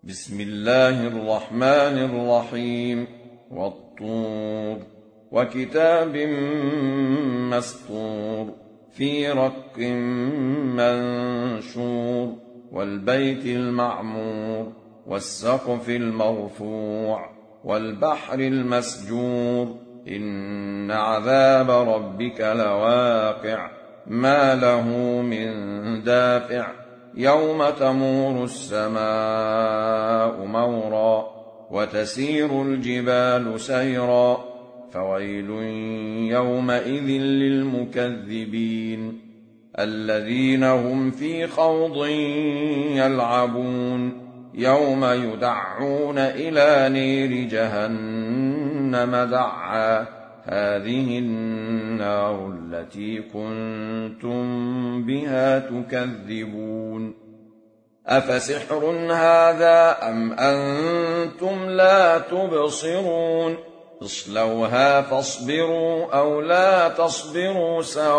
بسم الله الرحمن الرحيم والطور وكتاب مسطور في رق منشور والبيت المعمور والسقف المرفوع والبحر المسجور إن عذاب ربك لواقع ما له من دافع يوم تمور السماء مورا وتسير الجبال سيرا فويل يومئذ للمكذبين الذين هم في خوض يلعبون يوم يدعون إلى نير جهنم دعا هذه النار التي كنتم بها تكذبون أفسحر هذا أم أنتم لا تبصرون اصلوها فاصبروا أو لا تصبروا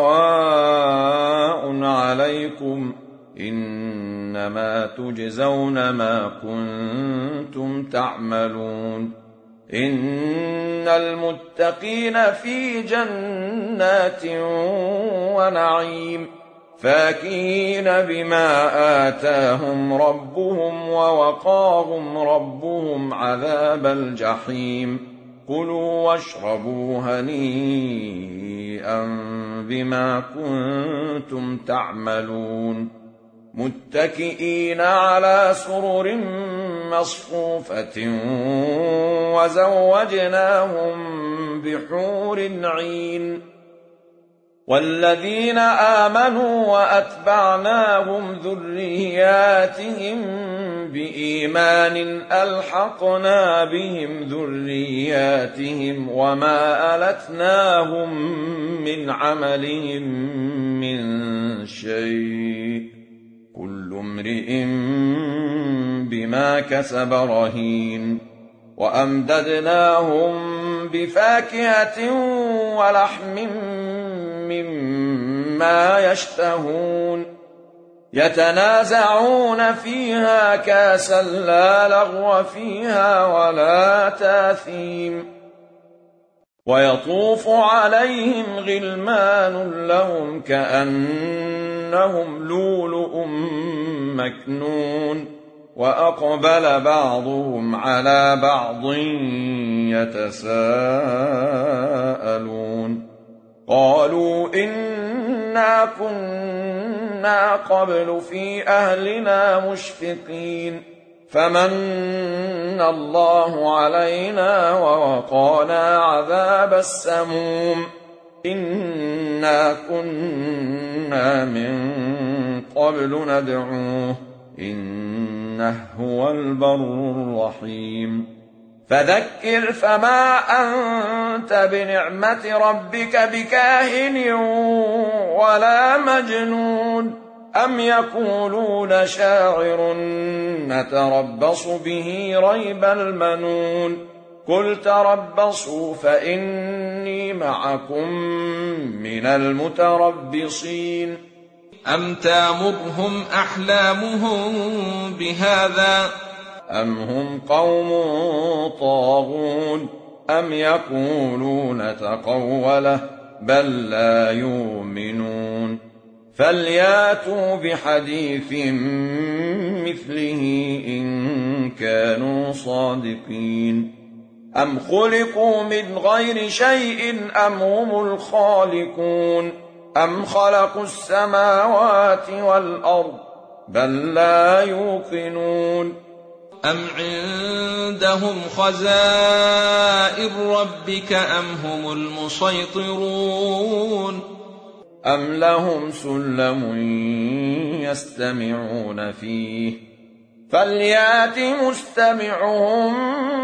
سواء عليكم إنما تجزون ما كنتم تعملون إن المتقين في جنات ونعيم فاكهين بما آتاهم ربهم ووقاهم ربهم عذاب الجحيم كلوا واشربوا هنيئا بما كنتم تعملون متكئين على سرر مصفوفة وزوجناهم بحور عين والذين آمنوا وأتبعناهم ذرياتهم بإيمان ألحقنا بهم ذرياتهم وما ألتناهم من عملهم من شيء كل امرئ بما كسب رهين وأمددناهم بفاكهة ولحم مما يشتهون يتنازعون فيها كأسا لا لغو فيها ولا تاثيم ويطوف عليهم غلمان لهم كأنهم لؤلؤ مكنون وأقبل بعضهم على بعض يتساءلون قالوا إنا كنا قبل في أهلنا مشفقين فمن الله علينا ووقانا عذاب السموم إنا كنا من قبل ندعوه إنه هو البر الرحيم فذكر فما أنت بنعمة ربك بكاهن ولا مجنون أم يقولون شاعر نتربص به ريب المنون قل تربصوا فإني معكم من المتربصين أم تامرهم أحلامهم بهذا أم هم قوم طاغون أم يقولون تقوله بل لا يؤمنون فلياتوا بحديث مثله إن كانوا صادقين أم خلقوا من غير شيء أم هم الخالقون أم خلقوا السماوات والأرض بل لا يوقنون أم عندهم خزائن ربك أم هم المسيطرون أم لهم سلم يستمعون فيه فليات مستمعهم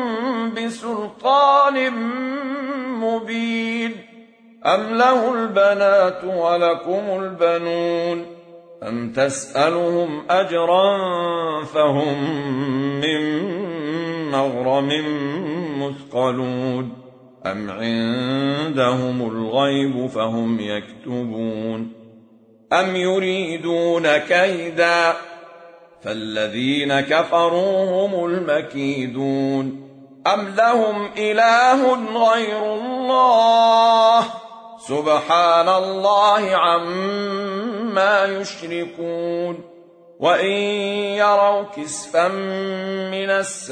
بسلطان مبين أم له البنات ولكم البنون أم تسألهم أجرا فهم من مغرم مثقلون أم عندهم الغيب فهم يكتبون أم يريدون كيدا فالذين كفروا هم المكيدون أم لهم إله غير الله سبحان الله عما يشركون وإن يروا كسفا من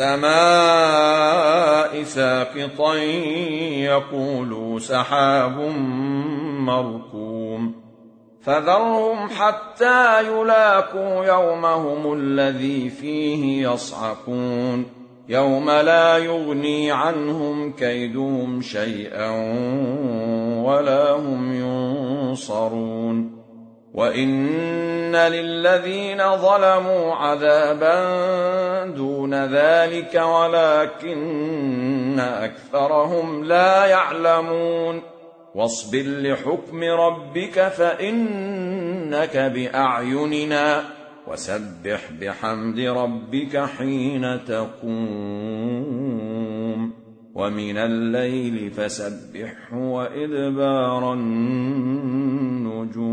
السماء ساقطا يقولوا سحاب مركوم فذرهم حتى يلاقوا يومهم الذي فيه يصعقون يوم لا يغني عنهم كيدهم شيئا ولا هم ينصرون وإن للذين ظلموا عذابا دون ذلك ولكن أكثرهم لا يعلمون واصبر لحكم ربك فإنك بأعيننا وسبح بحمد ربك حين تقوم ومن الليل فسبحه وإدبار النجوم